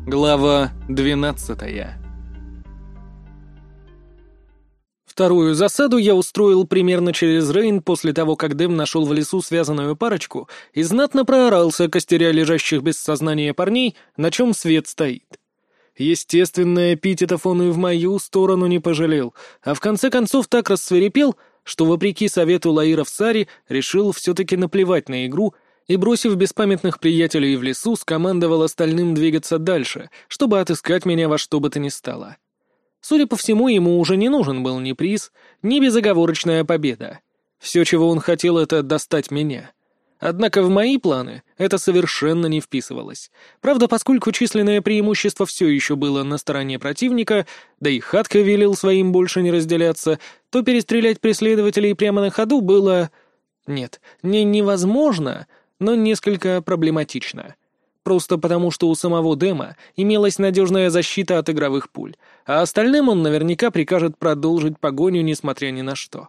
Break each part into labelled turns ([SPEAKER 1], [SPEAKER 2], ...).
[SPEAKER 1] Глава 12. Вторую засаду я устроил примерно через Рейн после того, как Дэм нашел в лесу связанную парочку и знатно проорался, костеря лежащих без сознания парней, на чем свет стоит. Естественно, эпитетов он и в мою сторону не пожалел, а в конце концов так рассвирепел, что, вопреки совету Лаира в Саре, решил все-таки наплевать на игру и, бросив беспамятных приятелей в лесу, скомандовал остальным двигаться дальше, чтобы отыскать меня во что бы то ни стало. Судя по всему, ему уже не нужен был ни приз, ни безоговорочная победа. Все, чего он хотел, — это достать меня. Однако в мои планы это совершенно не вписывалось. Правда, поскольку численное преимущество все еще было на стороне противника, да и Хатха велел своим больше не разделяться, то перестрелять преследователей прямо на ходу было... Нет, не невозможно, но несколько проблематично. Просто потому, что у самого Дэма имелась надежная защита от игровых пуль, а остальным он наверняка прикажет продолжить погоню, несмотря ни на что.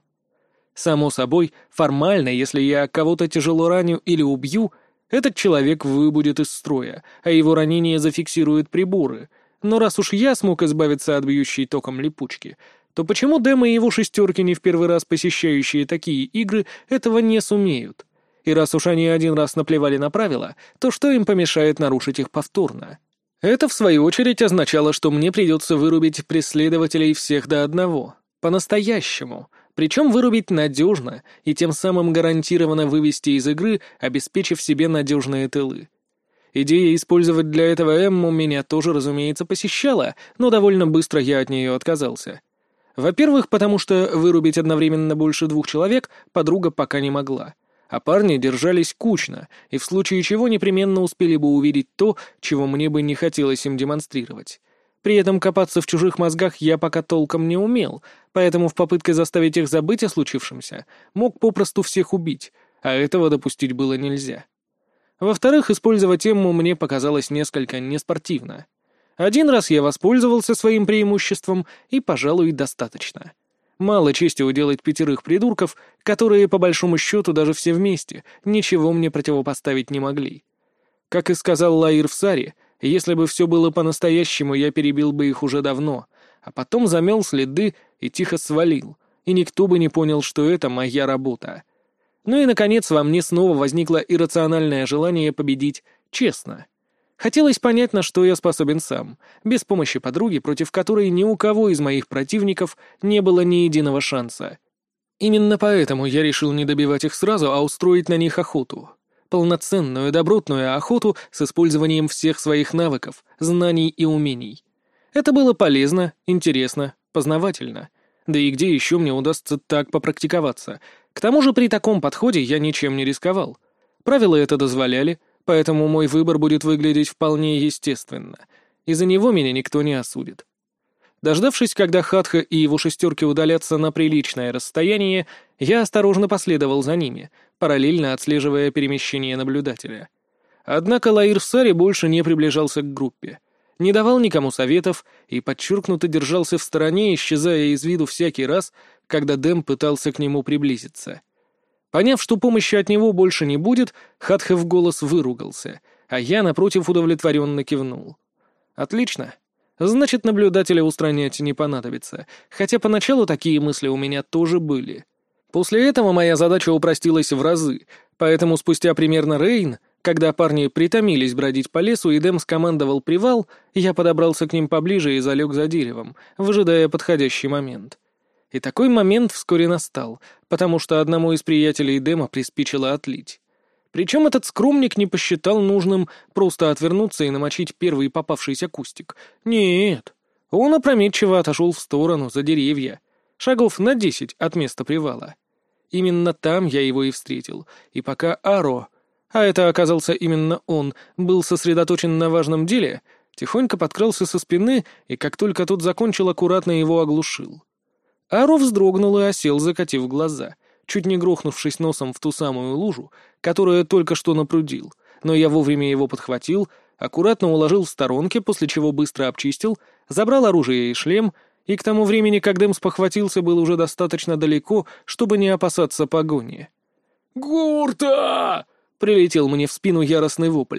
[SPEAKER 1] Само собой, формально, если я кого-то тяжело раню или убью, этот человек выбудет из строя, а его ранение зафиксируют приборы. Но раз уж я смог избавиться от бьющей током липучки, то почему Дэм и его шестерки, не в первый раз посещающие такие игры, этого не сумеют? И раз уж они один раз наплевали на правила, то что им помешает нарушить их повторно? Это, в свою очередь, означало, что мне придется вырубить преследователей всех до одного. По-настоящему. Причем вырубить надежно и тем самым гарантированно вывести из игры, обеспечив себе надежные тылы. Идея использовать для этого Эмму меня тоже, разумеется, посещала, но довольно быстро я от нее отказался. Во-первых, потому что вырубить одновременно больше 2 человек подруга пока не могла. А парни держались кучно, и в случае чего непременно успели бы увидеть то, чего мне бы не хотелось им демонстрировать. При этом копаться в чужих мозгах я пока толком не умел, поэтому в попытке заставить их забыть о случившемся мог попросту всех убить, а этого допустить было нельзя. Во-вторых, использовать Эмму мне показалось несколько неспортивно. Один раз я воспользовался своим преимуществом, и, пожалуй, достаточно. Мало чести уделать 5 придурков, которые, по большому счету, даже все вместе, ничего мне противопоставить не могли. Как и сказал Лаир в Саре, если бы все было по-настоящему, я перебил бы их уже давно, а потом замел следы и тихо свалил, и никто бы не понял, что это моя работа. Ну и, наконец, во мне снова возникло иррациональное желание победить честно. Хотелось понять, на что я способен сам, без помощи подруги, против которой ни у кого из моих противников не было ни единого шанса. Именно поэтому я решил не добивать их сразу, а устроить на них охоту. Полноценную, добротную охоту с использованием всех своих навыков, знаний и умений. Это было полезно, интересно, познавательно. Да и где еще мне удастся так попрактиковаться? К тому же при таком подходе я ничем не рисковал. Правила это дозволяли, поэтому мой выбор будет выглядеть вполне естественно, и за него меня никто не осудит. Дождавшись, когда Хатха и его шестерки удалятся на приличное расстояние, я осторожно последовал за ними, параллельно отслеживая перемещение наблюдателя. Однако Лаир в Саре больше не приближался к группе, не давал никому советов и подчеркнуто держался в стороне, исчезая из виду всякий раз, когда Дэм пытался к нему приблизиться. Поняв, что помощи от него больше не будет, Хатха в голос выругался, а я, напротив, удовлетворенно кивнул. «Отлично. Значит, наблюдателя устранять не понадобится, хотя поначалу такие мысли у меня тоже были. После этого моя задача упростилась в разы, поэтому спустя примерно Рейн, когда парни притомились бродить по лесу и Дэм скомандовал привал, я подобрался к ним поближе и залег за деревом, выжидая подходящий момент. И такой момент вскоре настал, потому что одному из приятелей Дэма приспичило отлить. Причем этот скромник не посчитал нужным просто отвернуться и намочить первый попавшийся кустик. Нет, он опрометчиво отошел в сторону, за деревья, шагов на 10 от места привала. Именно там я его и встретил, и пока Аро, а это оказался именно он, был сосредоточен на важном деле, тихонько подкрался со спины и, как только тот закончил, аккуратно его оглушил. Аро вздрогнул и осел, закатив глаза, чуть не грохнувшись носом в ту самую лужу, которую только что напрудил, но я вовремя его подхватил, аккуратно уложил в сторонке, после чего быстро обчистил, забрал оружие и шлем, и к тому времени, как Дэм спохватился, был уже достаточно далеко, чтобы не опасаться погони. «Гурта!» — прилетел мне в спину яростный вопль.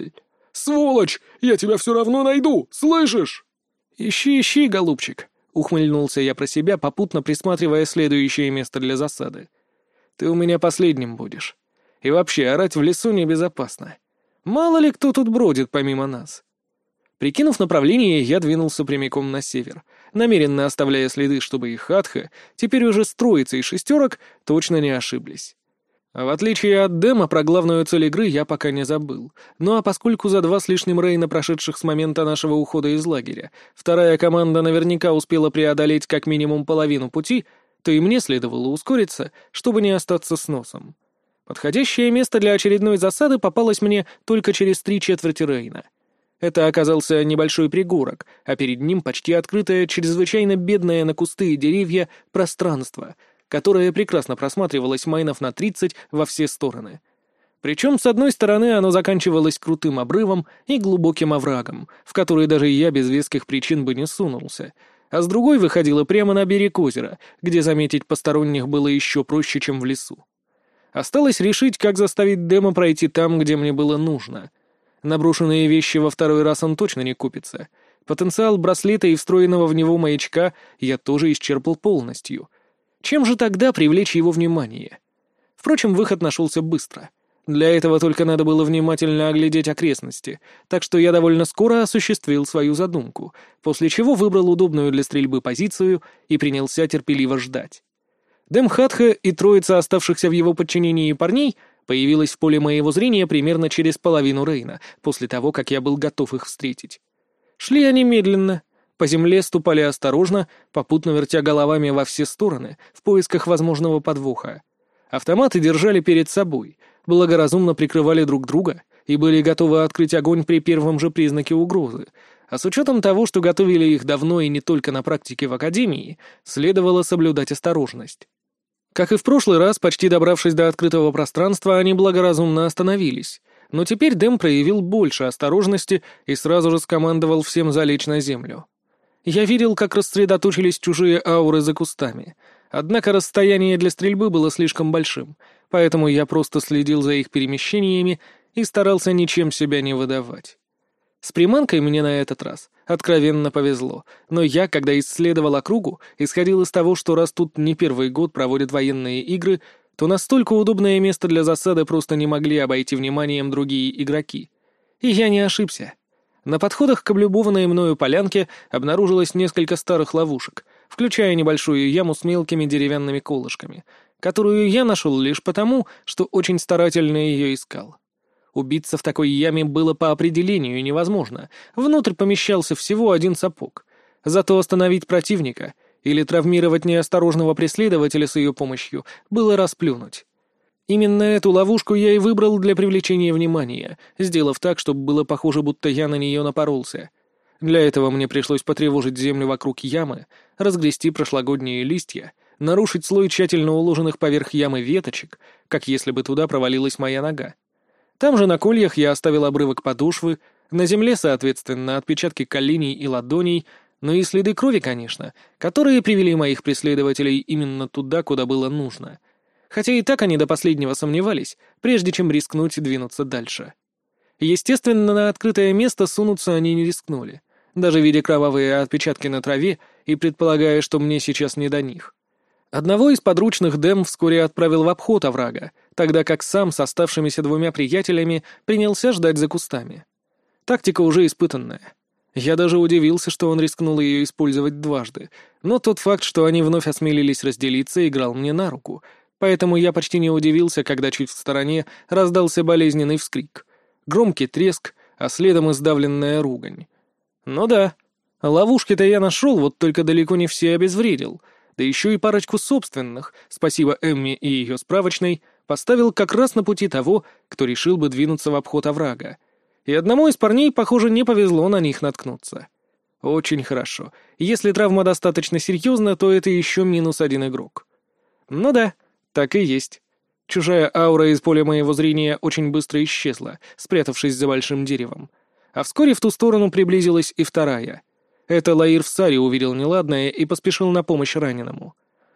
[SPEAKER 2] «Сволочь! Я тебя все равно найду! Слышишь?»
[SPEAKER 1] «Ищи, ищи, голубчик», — ухмыльнулся я про себя, попутно присматривая следующее место для засады. «Ты у меня последним будешь. И вообще, орать в лесу небезопасно. Мало ли кто тут бродит помимо нас». Прикинув направление, я двинулся прямиком на север, намеренно оставляя следы, чтобы и Хатха, теперь уже с троицей и шестерок, точно не ошиблись. В отличие от Дэма, про главную цель игры я пока не забыл. Ну а поскольку за 2 с лишним рейна, прошедших с момента нашего ухода из лагеря, вторая команда наверняка успела преодолеть как минимум половину пути, то и мне следовало ускориться, чтобы не остаться с носом. Подходящее место для очередной засады попалось мне только через 3/4 рейна. Это оказался небольшой пригорок, а перед ним почти открытое, чрезвычайно бедное на кусты и деревья пространство, которое прекрасно просматривалось майнов на 30 во все стороны. Причем с одной стороны оно заканчивалось крутым обрывом и глубоким оврагом, в который даже я без веских причин бы не сунулся, а с другой выходило прямо на берег озера, где заметить посторонних было еще проще, чем в лесу. Осталось решить, как заставить Дэма пройти там, где мне было нужно. Наброшенные вещи во второй раз он точно не купится. Потенциал браслета и встроенного в него маячка я тоже исчерпал полностью. Чем же тогда привлечь его внимание? Впрочем, выход нашелся быстро. Для этого только надо было внимательно оглядеть окрестности, так что я довольно скоро осуществил свою задумку, после чего выбрал удобную для стрельбы позицию и принялся терпеливо ждать. Дэм Хатха и троица оставшихся в его подчинении парней появилась в поле моего зрения примерно через половину рейна, после того, как я был готов их встретить. Шли они медленно, по земле ступали осторожно, попутно вертя головами во все стороны, в поисках возможного подвоха. Автоматы держали перед собой, благоразумно прикрывали друг друга и были готовы открыть огонь при первом же признаке угрозы, а с учетом того, что готовили их давно и не только на практике в академии, следовало соблюдать осторожность. Как и в прошлый раз, почти добравшись до открытого пространства, они благоразумно остановились, но теперь Дэм проявил больше осторожности и сразу же скомандовал всем залечь на землю. Я видел, как рассредоточились чужие ауры за кустами, однако расстояние для стрельбы было слишком большим, поэтому я просто следил за их перемещениями и старался ничем себя не выдавать. С приманкой мне на этот раз откровенно повезло, но я, когда исследовал округу, исходил из того, что раз тут не первый год проводят военные игры, то настолько удобное место для засады просто не могли обойти вниманием другие игроки. И я не ошибся. На подходах к облюбованной мною полянке обнаружилось несколько старых ловушек, включая небольшую яму с мелкими деревянными колышками, которую я нашел лишь потому, что очень старательно ее искал. Убиться в такой яме было по определению невозможно, внутрь помещался всего один сапог. Зато остановить противника или травмировать неосторожного преследователя с ее помощью было расплюнуть. Именно эту ловушку я и выбрал для привлечения внимания, сделав так, чтобы было похоже, будто я на нее напоролся. Для этого мне пришлось потревожить землю вокруг ямы, разгрести прошлогодние листья, нарушить слой тщательно уложенных поверх ямы веточек, как если бы туда провалилась моя нога. Там же на кольях я оставил обрывок подошвы, на земле, соответственно, отпечатки коленей и ладоней, но и следы крови, конечно, которые привели моих преследователей именно туда, куда было нужно. Хотя и так они до последнего сомневались, прежде чем рискнуть и двинуться дальше. Естественно, на открытое место сунуться они не рискнули, даже видя кровавые отпечатки на траве и предполагая, что мне сейчас не до них. Одного из подручных Дэм вскоре отправил в обход оврага, тогда как сам с оставшимися 2 приятелями принялся ждать за кустами. Тактика уже испытанная. Я даже удивился, что он рискнул ее использовать дважды, но тот факт, что они вновь осмелились разделиться, играл мне на руку, поэтому я почти не удивился, когда чуть в стороне раздался болезненный вскрик, громкий треск, а следом и сдавленная ругань. Ну да, ловушки-то я нашел, вот только далеко не все обезвредил, да еще и парочку собственных, спасибо Эмме и ее справочной, поставил как раз на пути того, кто решил бы двинуться в обход оврага. И одному из парней, похоже, не повезло на них наткнуться. Очень хорошо. Если травма достаточно серьезна, то это еще -1 игрок. Ну да, так и есть. Чужая аура из поля моего зрения очень быстро исчезла, спрятавшись за большим деревом. А вскоре в ту сторону приблизилась и вторая. Это Лаир в Саре увидел неладное и поспешил на помощь раненому.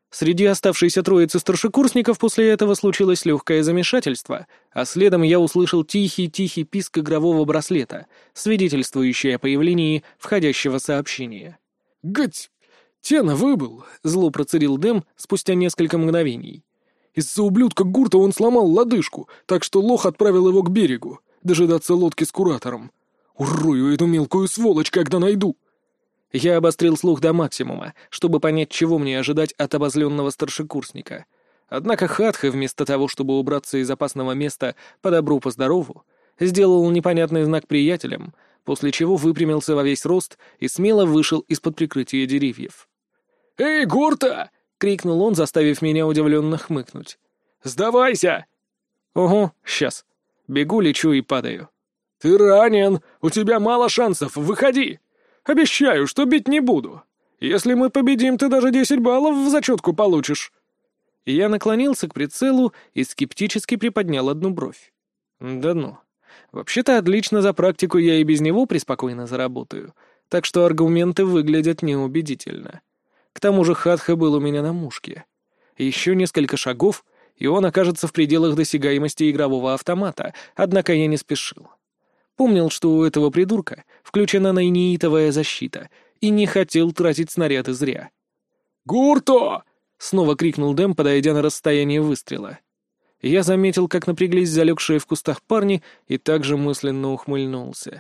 [SPEAKER 1] Среди оставшейся троицы старшекурсников после этого случилось легкое замешательство, а следом я услышал тихий-тихий писк игрового браслета, свидетельствующий о появлении входящего сообщения.
[SPEAKER 2] «Гать! Тена выбыл!» —
[SPEAKER 1] зло процедил Дэм спустя несколько мгновений.
[SPEAKER 2] «Из-за ублюдка Гурта он сломал лодыжку, так что лох отправил его к берегу, дожидаться лодки с куратором. Урою эту мелкую сволочь, когда найду!»
[SPEAKER 1] Я обострил слух до максимума, чтобы понять, чего мне ожидать от обозленного старшекурсника. Однако Хатха, вместо того, чтобы убраться из опасного места по добру-поздорову, сделал непонятный знак приятелям, после чего выпрямился во весь рост и смело вышел из-под прикрытия деревьев.
[SPEAKER 2] «Эй, Гурта!» —
[SPEAKER 1] крикнул он, заставив меня удивленно хмыкнуть.
[SPEAKER 2] «Сдавайся!»
[SPEAKER 1] «Ого, сейчас. Бегу, лечу и падаю».
[SPEAKER 2] «Ты ранен! У тебя мало шансов! Выходи! Обещаю, что бить не буду! Если мы победим, ты даже 10 баллов в зачетку получишь!»
[SPEAKER 1] Я наклонился к прицелу и скептически приподнял одну бровь. «Да ну. Вообще-то отлично за практику я и без него преспокойно заработаю, так что аргументы выглядят неубедительно. К тому же Хатха был у меня на мушке. Еще несколько шагов, и он окажется в пределах досягаемости игрового автомата, однако я не спешил. Помнил, что у этого придурка включена нейнитовая защита, и не хотел тратить снаряды зря.
[SPEAKER 2] «Гурто!»
[SPEAKER 1] — снова крикнул Дэм, подойдя на расстояние выстрела. Я заметил, как напряглись залегшие в кустах парни, и также мысленно ухмыльнулся.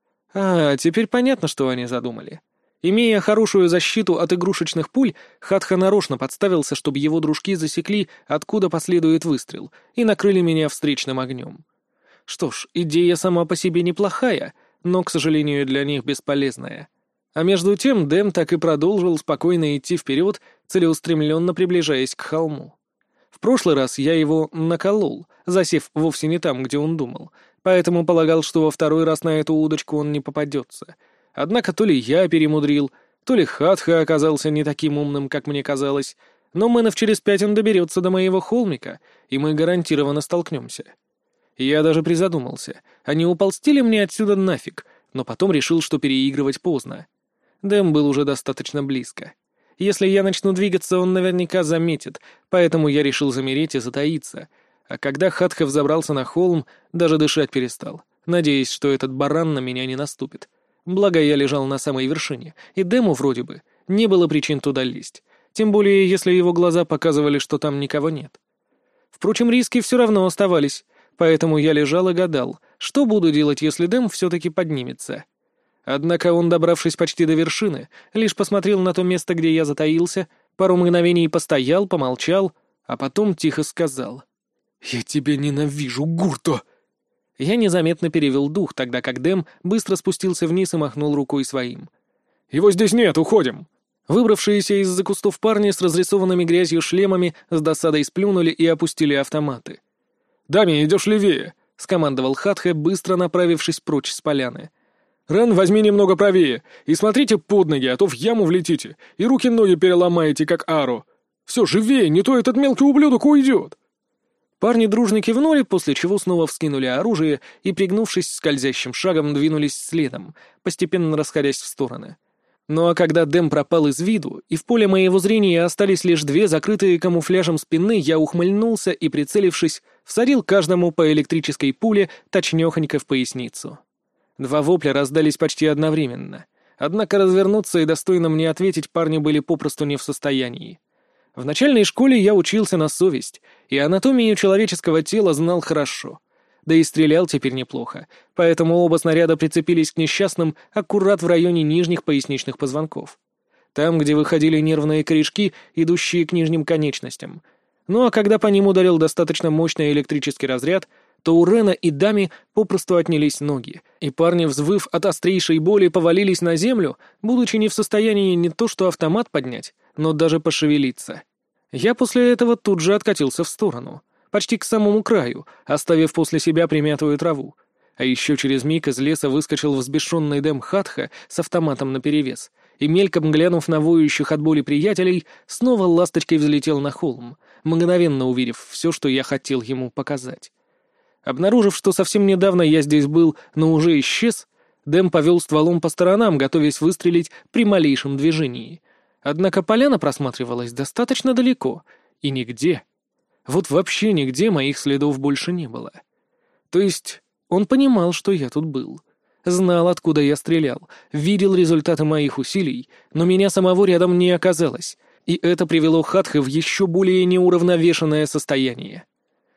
[SPEAKER 1] Теперь понятно, что они задумали. Имея хорошую защиту от игрушечных пуль, Хатха нарочно подставился, чтобы его дружки засекли, откуда последует выстрел, и накрыли меня встречным огнем. Что ж, идея сама по себе неплохая, но, к сожалению, для них бесполезная. А между тем Дэм так и продолжил спокойно идти вперед, целеустремленно приближаясь к холму. В прошлый раз я его наколол, засев вовсе не там, где он думал, поэтому полагал, что во второй раз на эту удочку он не попадется. Однако то ли я перемудрил, то ли Хатха оказался не таким умным, как мне казалось, но мэнов через 5 он доберется до моего холмика, и мы гарантированно столкнемся. Я даже призадумался, а не уползти ли мне отсюда нафиг, но потом решил, что переигрывать поздно. Дэм был уже достаточно близко. Если я начну двигаться, он наверняка заметит, поэтому я решил замереть и затаиться. А когда Хатха взобрался на холм, даже дышать перестал, надеясь, что этот баран на меня не наступит. Благо, я лежал на самой вершине, и Дэму вроде бы не было причин туда лезть, тем более если его глаза показывали, что там никого нет. Впрочем, риски все равно оставались. Поэтому я лежал и гадал, что буду делать, если Дэм все-таки поднимется. Однако он, добравшись почти до вершины, лишь посмотрел на то место, где я затаился, пару мгновений постоял, помолчал, а потом тихо сказал: «Я тебя ненавижу, Гурто!» Я незаметно перевел дух, тогда как Дэм быстро спустился вниз и махнул рукой своим.
[SPEAKER 2] «Его здесь нет, уходим!»
[SPEAKER 1] Выбравшиеся из-за кустов парни с разрисованными грязью шлемами с досадой сплюнули и опустили автоматы.
[SPEAKER 2] «Дами, идешь левее», — скомандовал Хатха, быстро направившись прочь с поляны. «Рен, возьми немного правее, и смотрите под ноги, а то в яму влетите, и руки-ноги переломаете, как Аро. Все, живее, не то этот мелкий ублюдок уйдет».
[SPEAKER 1] Парни дружно кивнули, после чего снова вскинули оружие и, пригнувшись скользящим шагом, двинулись следом, постепенно расходясь в стороны. Ну а когда Дэм пропал из виду, и в поле моего зрения остались лишь 2 закрытые камуфляжем спины, я ухмыльнулся и, прицелившись, всадил каждому по электрической пуле точнёхонько в поясницу. 2 вопля раздались почти одновременно. Однако развернуться и достойно мне ответить парни были попросту не в состоянии. В начальной школе я учился на совесть, и анатомию человеческого тела знал хорошо. Да и стрелял теперь неплохо, поэтому оба снаряда прицепились к несчастным аккурат в районе нижних поясничных позвонков. Там, где выходили нервные корешки, идущие к нижним конечностям. Ну а когда по ним ударил достаточно мощный электрический разряд, то у Рена и Дами попросту отнялись ноги, и парни, взвыв от острейшей боли, повалились на землю, будучи не в состоянии не то что автомат поднять, но даже пошевелиться. Я после этого тут же откатился в сторону, почти к самому краю, оставив после себя примятую траву. А еще через миг из леса выскочил взбешенный Дэм Хатха с автоматом наперевес, и, мельком глянув на воющих от боли приятелей, снова ласточкой взлетел на холм, мгновенно увидев все, что я хотел ему показать. Обнаружив, что совсем недавно я здесь был, но уже исчез, Дэм повел стволом по сторонам, готовясь выстрелить при малейшем движении. Однако поляна просматривалась достаточно далеко, и нигде, вот вообще нигде моих следов больше не было. То есть он понимал, что я тут был. Знал, откуда я стрелял, видел результаты моих усилий, но меня самого рядом не оказалось, и это привело Хатхе в еще более неуравновешенное состояние.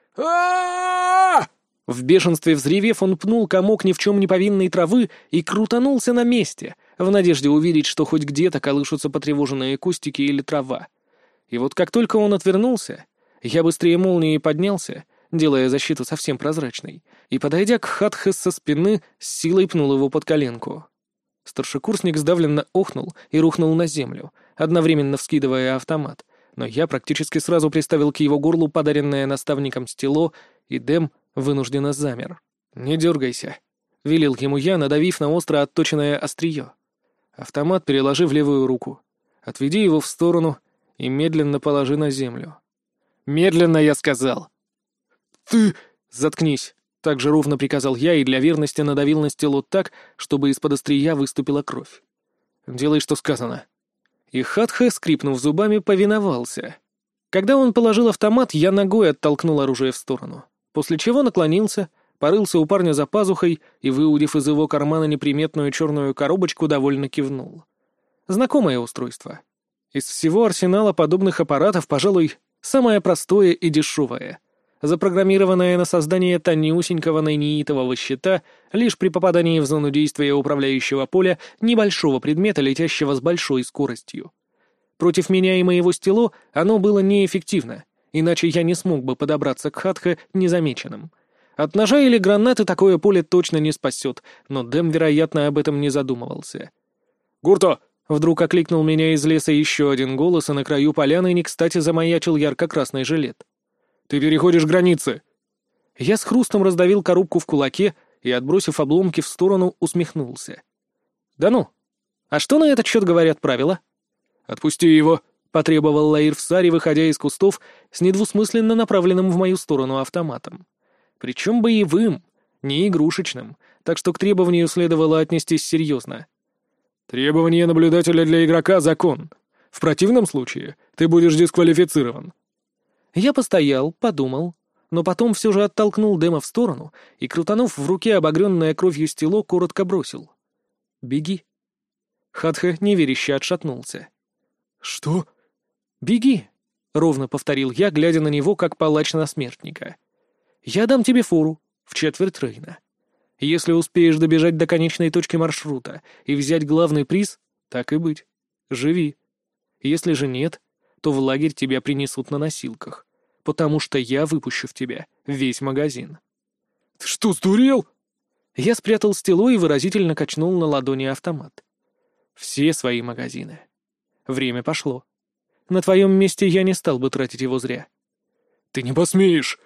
[SPEAKER 1] В бешенстве взревев, он пнул комок ни в чем не повинной травы и крутанулся на месте, в надежде увидеть, что хоть где-то колышутся потревоженные кустики или трава. И вот как только он отвернулся, я быстрее молнии поднялся, делая защиту совсем прозрачной, и, подойдя к Хатхе со спины, с силой пнул его под коленку. Старшекурсник сдавленно охнул и рухнул на землю, одновременно вскидывая автомат, но я практически сразу приставил к его горлу подаренное наставником стело, и Дэм вынужденно замер. «Не дергайся», — велел ему я, надавив на остро отточенное острие. «Автомат переложи в левую руку, отведи его в сторону и медленно положи на землю». «Медленно, я сказал!» «Ты...» «Заткнись!» — так же ровно приказал я и для верности надавил на стело так, чтобы из-под острия выступила кровь. «Делай, что сказано». И Хатхе, скрипнув зубами, повиновался. Когда он положил автомат, я ногой оттолкнул оружие в сторону, после чего наклонился, порылся у парня за пазухой и, выудив из его кармана неприметную черную коробочку, довольно кивнул. Знакомое устройство. Из всего арсенала подобных аппаратов, пожалуй, самое простое и дешевое, запрограммированное на создание тонюсенького нейнитового щита лишь при попадании в зону действия управляющего поля небольшого предмета, летящего с большой скоростью. Против меня и моего стело оно было неэффективно, иначе я не смог бы подобраться к Хатхе незамеченным. От ножа или гранаты такое поле точно не спасет, но Дэм, вероятно, об этом не задумывался. «Гурто!» — вдруг окликнул меня из леса еще один голос, и на краю поляны не кстати замаячил ярко-красный жилет. «Ты переходишь границы!» Я с хрустом раздавил коробку в кулаке и, отбросив обломки в сторону, усмехнулся. «Да ну! А что на этот счет говорят правила?» «Отпусти его!» — потребовал Лаир Всари, выходя из кустов с недвусмысленно направленным в мою сторону автоматом. Причем боевым, не игрушечным, так что к требованию следовало отнестись серьезно. «Требование наблюдателя для игрока — закон. В противном случае ты будешь дисквалифицирован». Я постоял, подумал, но потом все же оттолкнул Дэма в сторону и, крутанув в руке обогренное кровью стело, коротко бросил. «Беги». Хатхе неверяще отшатнулся. «Что?» «Беги», — ровно повторил я, глядя на него, как палач на смертника. «Я дам тебе фору в четверть Рейна. Если успеешь добежать до конечной точки маршрута и взять главный приз, так и быть. Живи. Если же нет, то в лагерь тебя принесут на носилках, потому что я выпущу в тебя весь магазин». «Ты что, сдурел?» Я спрятал стело и выразительно качнул на ладони автомат. «Все свои магазины. Время пошло. На твоем месте я не стал бы тратить его зря». «Ты не посмеешь!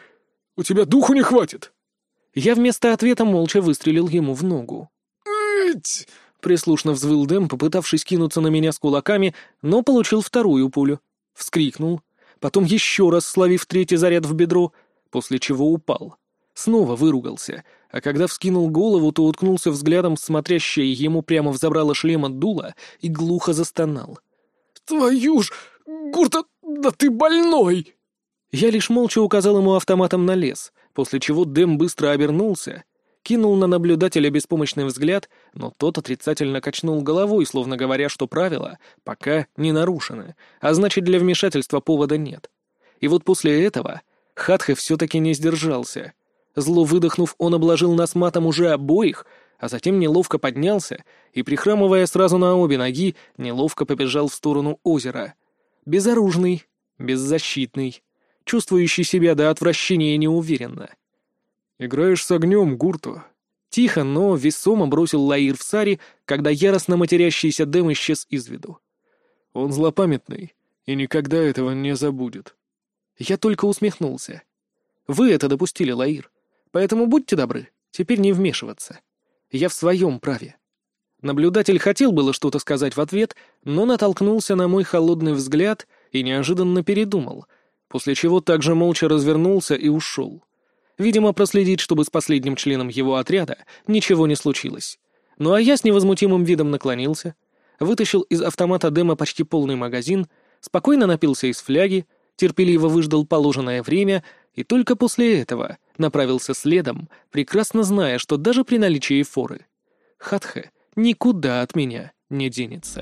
[SPEAKER 1] У тебя духу не хватит!» Я вместо ответа молча выстрелил ему в ногу. «Эть!» — прислушно взвыл Дэм, попытавшись кинуться на меня с кулаками, но получил вторую пулю. Вскрикнул, потом еще раз словив третий заряд в бедро, после чего упал. Снова выругался, а когда вскинул голову, то уткнулся взглядом в смотрящее ему прямо в забрало шлема дуло и глухо застонал. «Твою ж! Гурта, да ты больной!» Я лишь молча указал ему автоматом на лес, после чего Дэм быстро обернулся, кинул на наблюдателя беспомощный взгляд, но тот отрицательно качнул головой, словно говоря, что правила пока не нарушены, а значит, для вмешательства повода нет. И вот после этого Хатхе все-таки не сдержался. Зло выдохнув, он обложил нас матом уже обоих, а затем неловко поднялся и, прихрамывая сразу на обе ноги, неловко побежал в сторону озера. Безоружный, беззащитный, чувствующий себя до отвращения неуверенно. «Играешь с огнем, Гурто», — тихо, но весомо бросил Лаир Всари, когда яростно матерящийся Дэм исчез из виду. «Он злопамятный и никогда этого не забудет». Я только усмехнулся. «Вы это допустили, Лаир, поэтому будьте добры, теперь не вмешиваться. Я в своем праве». Наблюдатель хотел было что-то сказать в ответ, но натолкнулся на мой холодный взгляд и неожиданно передумал, после чего также молча развернулся и ушел. Видимо, проследить, чтобы с последним членом его отряда ничего не случилось. Ну а я с невозмутимым видом наклонился, вытащил из автомата Дэма почти полный магазин, спокойно напился из фляги, терпеливо выждал положенное время и только после этого направился следом, прекрасно зная, что даже при наличии форы Хатхе никуда от меня не денется.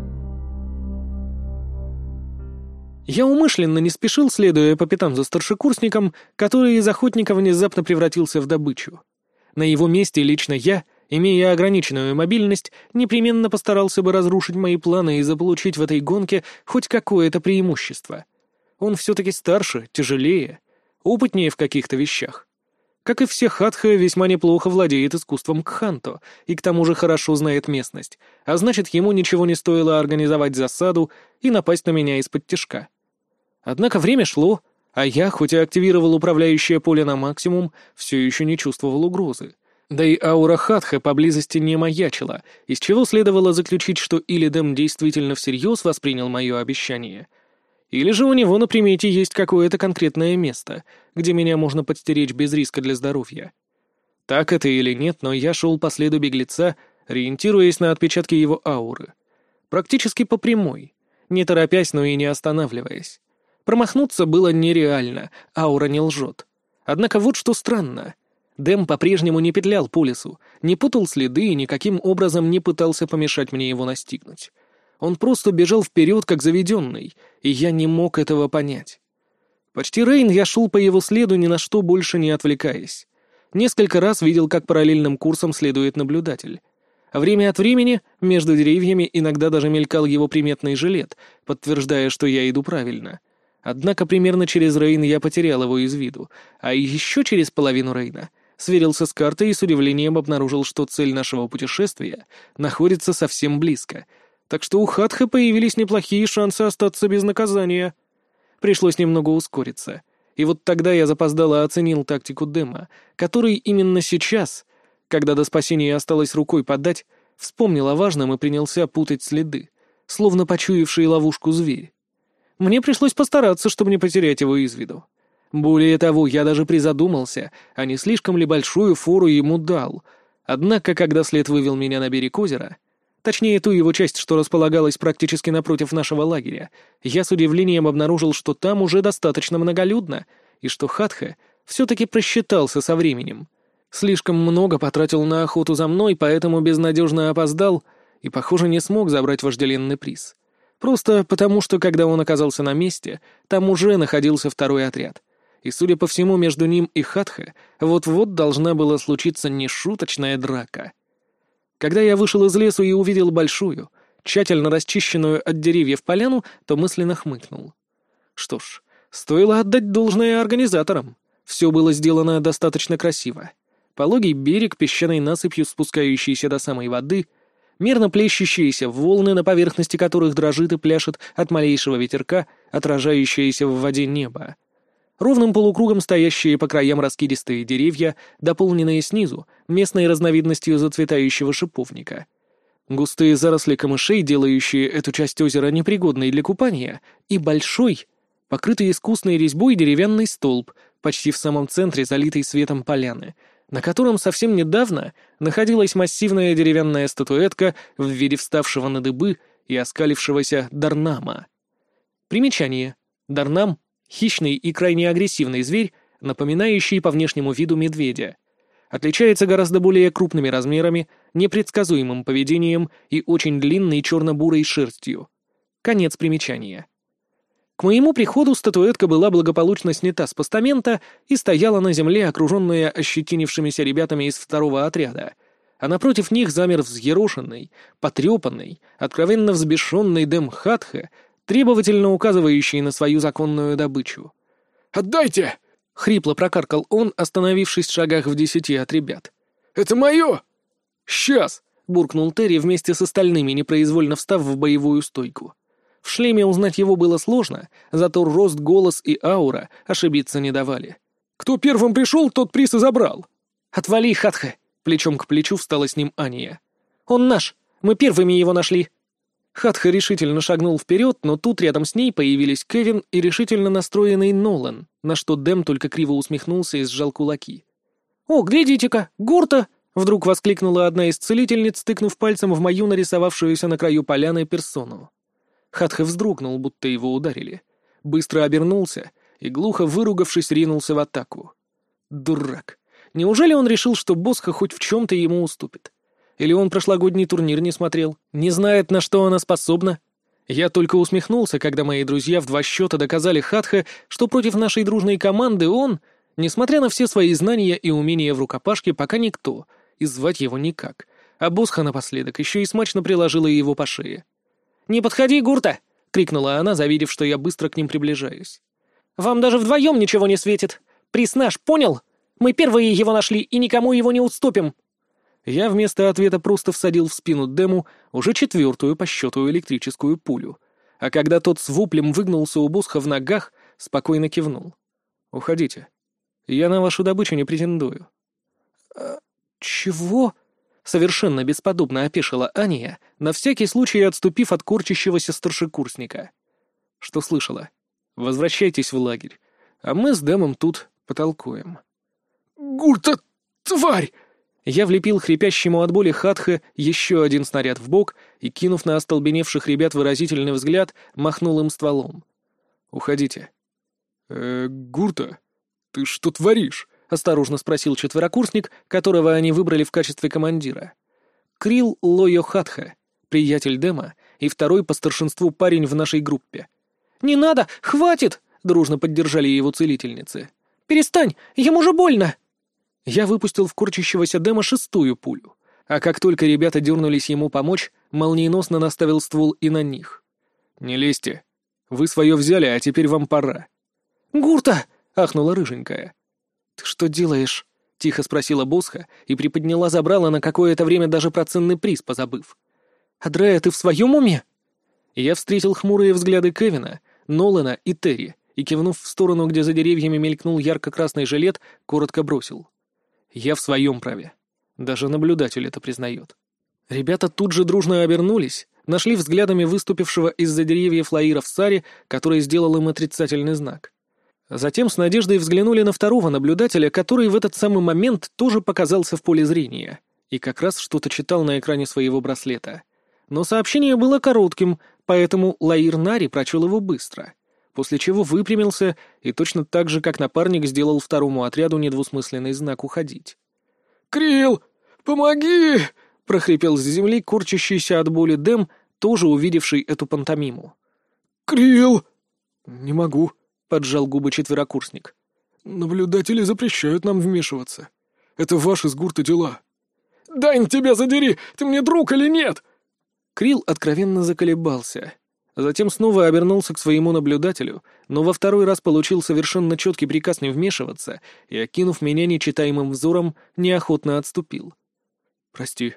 [SPEAKER 1] Я умышленно не спешил, следуя по пятам за старшекурсником, который из охотника внезапно превратился в добычу. На его месте лично я, имея ограниченную мобильность, непременно постарался бы разрушить мои планы и заполучить в этой гонке хоть какое-то преимущество. Он все-таки старше, тяжелее, опытнее в каких-то вещах. Как и все хатхе, весьма неплохо владеет искусством кханто и к тому же хорошо знает местность, а значит, ему ничего не стоило организовать засаду и напасть на меня из-под тишка. Однако время шло, а я, хоть и активировал управляющее поле на максимум, все еще не чувствовал угрозы. Да и аура хатхе поблизости не маячила, из чего следовало заключить, что или Дэм действительно всерьез воспринял мое обещание, или же у него на примете есть какое-то конкретное место, где меня можно подстеречь без риска для здоровья. Так это или нет, но я шел по следу беглеца, ориентируясь на отпечатки его ауры. Практически по прямой, не торопясь, но и не останавливаясь. Промахнуться было нереально, аура не лжет. Однако вот что странно. Дэм по-прежнему не петлял по лесу, не путал следы и никаким образом не пытался помешать мне его настигнуть. Он просто бежал вперед, как заведенный, и я не мог этого понять. Почти Рейн я шел по его следу, ни на что больше не отвлекаясь. Несколько раз видел, как параллельным курсом следует наблюдатель. А время от времени между деревьями иногда даже мелькал его приметный жилет, подтверждая, что я иду правильно. Однако примерно через Рейн я потерял его из виду, а еще через половину Рейна сверился с картой и с удивлением обнаружил, что цель нашего путешествия находится совсем близко, так что у Хатхе появились неплохие шансы остаться без наказания. Пришлось немного ускориться, и вот тогда я запоздало оценил тактику Дэма, который именно сейчас, когда до спасения осталось рукой подать, вспомнил о важном и принялся путать следы, словно почуявший ловушку зверь. Мне пришлось постараться, чтобы не потерять его из виду. Более того, я даже призадумался, а не слишком ли большую фору ему дал. Однако, когда след вывел меня на берег озера, точнее ту его часть, что располагалась практически напротив нашего лагеря, я с удивлением обнаружил, что там уже достаточно многолюдно, и что Хатхе все-таки просчитался со временем. Слишком много потратил на охоту за мной, поэтому безнадежно опоздал и, похоже, не смог забрать вожделенный приз. Просто потому, что когда он оказался на месте, там уже находился второй отряд. И, судя по всему, между ним и Хатхе вот-вот должна была случиться нешуточная драка. Когда я вышел из лесу и увидел большую, тщательно расчищенную от деревьев поляну, то мысленно хмыкнул. Что ж, стоило отдать должное организаторам. Все было сделано достаточно красиво. Пологий берег, песчаной насыпью, спускающийся до самой воды — мерно плещущиеся волны, на поверхности которых дрожит и пляшет от малейшего ветерка, отражающееся в воде небо. Ровным полукругом стоящие по краям раскидистые деревья, дополненные снизу местной разновидностью зацветающего шиповника. Густые заросли камышей, делающие эту часть озера непригодной для купания, и большой, покрытый искусной резьбой деревянный столб, почти в самом центре залитый светом поляны, на котором совсем недавно находилась массивная деревянная статуэтка в виде вставшего на дыбы и оскалившегося дарнама. Примечание. Дарнам — хищный и крайне агрессивный зверь, напоминающий по внешнему виду медведя. Отличается гораздо более крупными размерами, непредсказуемым поведением и очень длинной черно-бурой шерстью. Конец примечания. К моему приходу статуэтка была благополучно снята с постамента и стояла на земле, окруженная ощетинившимися ребятами из второго отряда, а напротив них замер взъерошенный, потрепанный, откровенно взбешенный Дэм Хатхе, требовательно указывающий на свою законную добычу.
[SPEAKER 2] «Отдайте!»
[SPEAKER 1] — хрипло прокаркал он, остановившись в шагах в 10 от ребят.
[SPEAKER 2] «Это мое!»
[SPEAKER 1] «Сейчас!» — буркнул Терри вместе с остальными, непроизвольно встав в боевую стойку. В шлеме узнать его было сложно, зато рост, голос и аура ошибиться не давали.
[SPEAKER 2] «Кто первым пришел, тот приз и забрал!»
[SPEAKER 1] «Отвали, Хатхе!» — плечом к плечу встала с ним Ания. «Он наш! Мы первыми его нашли!» Хатхе решительно шагнул вперед, но тут рядом с ней появились Кевин и решительно настроенный Нолан, на что Дэм только криво усмехнулся и сжал кулаки. «О, глядите-ка, Гурта!» Вдруг воскликнула одна из целительниц, тыкнув пальцем в мою нарисовавшуюся на краю поляны персону. Хатхе вздрогнул, будто его ударили. Быстро обернулся и, глухо выругавшись, ринулся в атаку. Дурак. Неужели он решил, что Босха хоть в чем-то ему уступит? Или он прошлогодний турнир не смотрел, не знает, на что она способна? Я только усмехнулся, когда мои друзья в 2 счета доказали Хатхе, что против нашей дружной команды он, несмотря на все свои знания и умения в рукопашке, пока никто, и звать его никак. А Босха напоследок еще и смачно приложила его по шее. «Не подходи, Гурта!» — крикнула она, завидев, что я быстро к ним приближаюсь. «Вам даже вдвоем ничего не светит! Приз наш, понял? Мы первые его нашли и никому его не уступим!» Я вместо ответа просто всадил в спину Дему уже 4-ю по счету электрическую пулю, а когда тот с воплем выгнулся у Босха в ногах, спокойно кивнул. «Уходите. Я на вашу добычу не претендую». «Чего?» — совершенно бесподобно опешила Аня, на всякий случай отступив от корчащегося старшекурсника. «Что слышала? Возвращайтесь в лагерь, а мы с Демом тут потолкуем».
[SPEAKER 2] «Гурта, тварь!»
[SPEAKER 1] Я влепил хрипящему от боли Хатхе еще один снаряд в бок и, кинув на остолбеневших ребят выразительный взгляд, махнул им стволом. «Уходите».
[SPEAKER 2] Гурта, ты что творишь?»
[SPEAKER 1] — осторожно спросил 4-курсник, которого они выбрали в качестве командира. Крил Лойо Хатхе, приятель Дема и 2-й по старшинству парень в нашей группе. «Не надо! Хватит!» — дружно поддержали его целительницы. «Перестань! Ему же больно!» Я выпустил в корчащегося Дема 6-ю пулю, а как только ребята дернулись ему помочь, молниеносно наставил ствол и на них. «Не лезьте. Вы свое взяли, а теперь вам пора». «Гурта!» — ахнула рыженькая. «Ты что делаешь?» — тихо спросила Босха и приподняла забрала на какое-то время даже про ценный приз позабыв. «Адрея, ты в своем уме?» Я встретил хмурые взгляды Кевина, Нолана и Терри и, кивнув в сторону, где за деревьями мелькнул ярко-красный жилет, коротко бросил. «Я в своем праве. Даже наблюдатель это признает». Ребята тут же дружно обернулись, нашли взглядами выступившего из-за деревьев Лаира в Саре, который сделал им отрицательный знак. Затем с надеждой взглянули на 2-го наблюдателя, который в этот самый момент тоже показался в поле зрения и как раз что-то читал на экране своего браслета. Но сообщение было коротким, поэтому Лаир Нари прочел его быстро, после чего выпрямился и точно так же, как напарник, сделал 2-му отряду недвусмысленный знак «Уходить».
[SPEAKER 2] «Крил, помоги!»
[SPEAKER 1] — прохрипел с земли корчащийся от боли Дэм, тоже увидевший эту пантомиму.
[SPEAKER 2] «Крил!»
[SPEAKER 1] «Не могу», — поджал губы 4-курсник.
[SPEAKER 2] «Наблюдатели запрещают нам вмешиваться. Это ваши с Гурта дела». «Дань, тебя задери! Ты мне друг или нет?»
[SPEAKER 1] Крил откровенно заколебался. Затем снова обернулся к своему наблюдателю, но во 2-й раз получил совершенно четкий приказ не вмешиваться и, окинув меня нечитаемым взором, неохотно отступил. «Прости».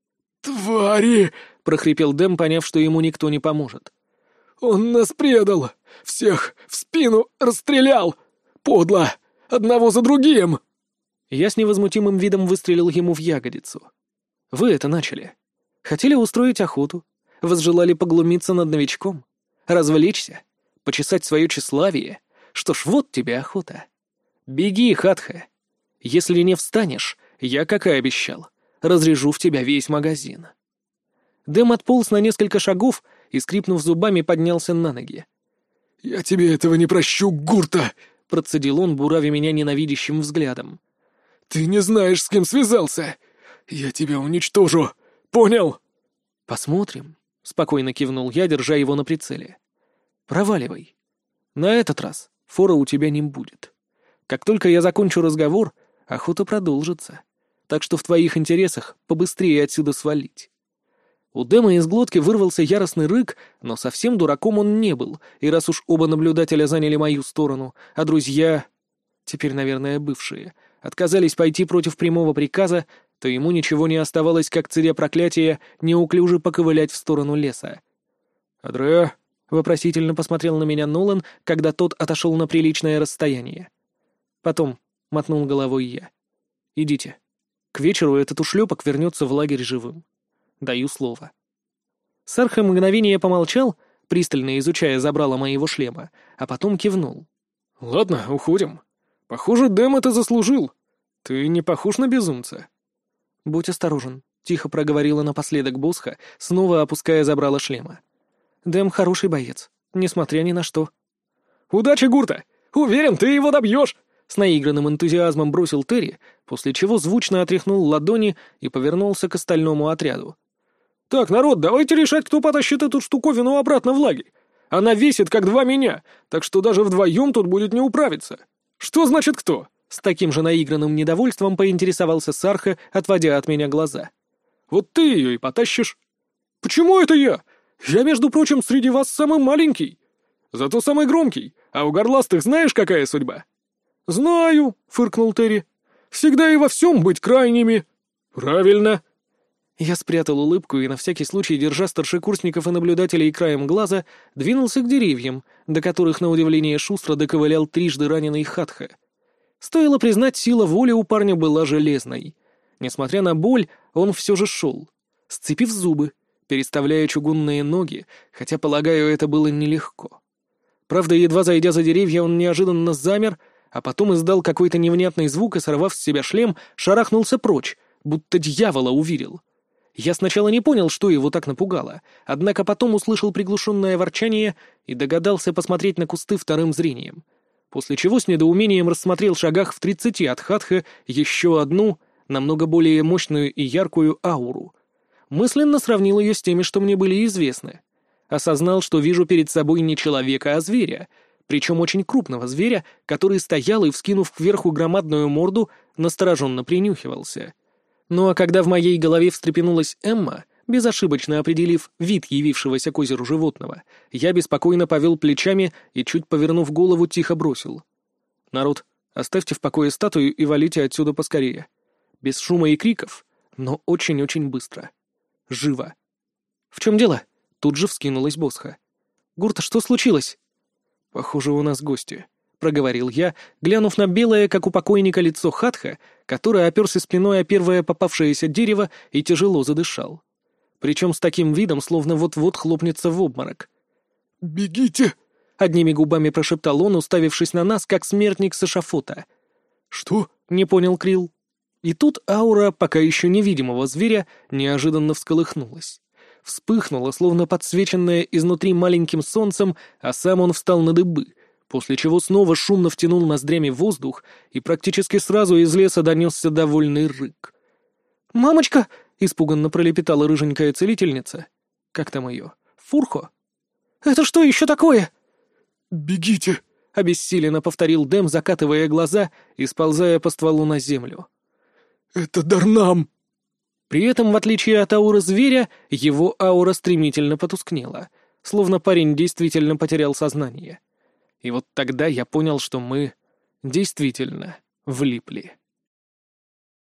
[SPEAKER 2] «Твари!»
[SPEAKER 1] — прохрипел Дэм, поняв, что ему никто не поможет.
[SPEAKER 2] «Он нас предал! Всех в спину расстрелял! Подло! Одного за другим!»
[SPEAKER 1] Я с невозмутимым видом выстрелил ему в ягодицу. «Вы это начали. Хотели устроить охоту, возжелали поглумиться над новичком, развлечься, почесать свое тщеславие. Что ж, вот тебе охота. Беги, Хатхе. Если не встанешь, я, как и обещал, разрежу в тебя весь магазин». Дэм отполз на несколько шагов и, скрипнув зубами, поднялся на ноги.
[SPEAKER 2] «Я тебе этого не прощу, Гурта!» —
[SPEAKER 1] процедил он, буравя меня ненавидящим взглядом.
[SPEAKER 2] «Ты не знаешь, с кем связался! Я тебя уничтожу! Понял?»
[SPEAKER 1] «Посмотрим», — спокойно кивнул я, держа его на прицеле. «Проваливай. На этот раз фора у тебя не будет. Как только я закончу разговор, охота продолжится. Так что в твоих интересах побыстрее отсюда свалить». У Дэма из глотки вырвался яростный рык, но совсем дураком он не был, и раз уж оба наблюдателя заняли мою сторону, а друзья, теперь, наверное, бывшие, отказались пойти против прямого приказа, то ему ничего не оставалось, как царя проклятия, неуклюже поковылять в сторону леса. «Адреа?» — вопросительно посмотрел на меня Нолан, когда тот отошел на приличное расстояние. Потом мотнул головой я. «Идите. К вечеру этот ушлепок вернется в лагерь живым. Даю слово». Сарха мгновение помолчал, пристально изучая забрало моего шлема, а потом кивнул.
[SPEAKER 2] «Ладно, уходим. Похоже, Дэм это заслужил. Ты не похож на безумца».
[SPEAKER 1] «Будь осторожен», — тихо проговорила напоследок Босха, снова опуская забрало шлема. «Дэм хороший боец, несмотря ни на что».
[SPEAKER 2] «Удачи, Гурта! Уверен, ты его добьешь!»
[SPEAKER 1] С наигранным энтузиазмом бросил Терри, после чего звучно отряхнул ладони и повернулся к остальному отряду.
[SPEAKER 2] «Так, народ, давайте решать, кто потащит эту штуковину обратно в лагерь. Она весит, как 2 меня, так что даже вдвоем тут будет не управиться. Что значит кто?»
[SPEAKER 1] С таким же наигранным недовольством поинтересовался Сарха, отводя от меня глаза.
[SPEAKER 2] «Вот ты ее и потащишь». «Почему это я? Я, между прочим, среди вас самый маленький. Зато самый громкий, а у горластых знаешь, какая судьба?» «Знаю», — фыркнул Терри. «Всегда и во всем быть крайними». «Правильно».
[SPEAKER 1] Я спрятал улыбку и, на всякий случай, держа старшекурсников и наблюдателей краем глаза, двинулся к деревьям, до которых, на удивление, шустро доковылял трижды раненый Хатха. Стоило признать, сила воли у парня была железной. Несмотря на боль, он все же шел, сцепив зубы, переставляя чугунные ноги, хотя, полагаю, это было нелегко. Правда, едва зайдя за деревья, он неожиданно замер, а потом издал какой-то невнятный звук и, сорвав с себя шлем, шарахнулся прочь, будто дьявола увидел. Я сначала не понял, что его так напугало, однако потом услышал приглушенное ворчание и догадался посмотреть на кусты вторым зрением, после чего с недоумением рассмотрел в шагах в 30 от Хатха еще одну, намного более мощную и яркую ауру. Мысленно сравнил ее с теми, что мне были известны. Осознал, что вижу перед собой не человека, а зверя, причем очень крупного зверя, который стоял и, вскинув кверху громадную морду, настороженно принюхивался. Ну а когда в моей голове встрепенулась Эмма, безошибочно определив вид явившегося к озеру животного, я беспокойно повел плечами и, чуть повернув голову, тихо бросил: «Народ, оставьте в покое статую и валите отсюда поскорее. Без шума и криков, но очень-очень быстро. Живо!» «В чем дело?» — тут же вскинулась Босха. «Гурта, что случилось?» «Похоже, у нас гости», — проговорил я, глянув на белое, как у покойника, лицо Хатха, который оперся спиной о первое попавшееся дерево и тяжело задышал. Причем с таким видом, словно вот-вот хлопнется в обморок.
[SPEAKER 2] «Бегите!»
[SPEAKER 1] — одними губами прошептал он, уставившись на нас, как смертник с эшафота.
[SPEAKER 2] «Что?»
[SPEAKER 1] — не понял Крилл. И тут аура пока еще невидимого зверя неожиданно всколыхнулась. Вспыхнула, словно подсвеченная изнутри маленьким солнцем, а сам он встал на дыбы, после чего снова шумно втянул ноздрями воздух, и практически сразу из леса донесся довольный рык. «Мамочка!» — испуганно пролепетала рыженькая целительница. «Как там ее? Фурхо?» «Это что еще такое?»
[SPEAKER 2] «Бегите!»
[SPEAKER 1] — обессиленно повторил Дэм, закатывая глаза и сползая по стволу на землю.
[SPEAKER 2] «Это Дарнам!»
[SPEAKER 1] При этом, в отличие от ауры зверя, его аура стремительно потускнела, словно парень действительно потерял сознание. И вот тогда я понял, что мы действительно влипли.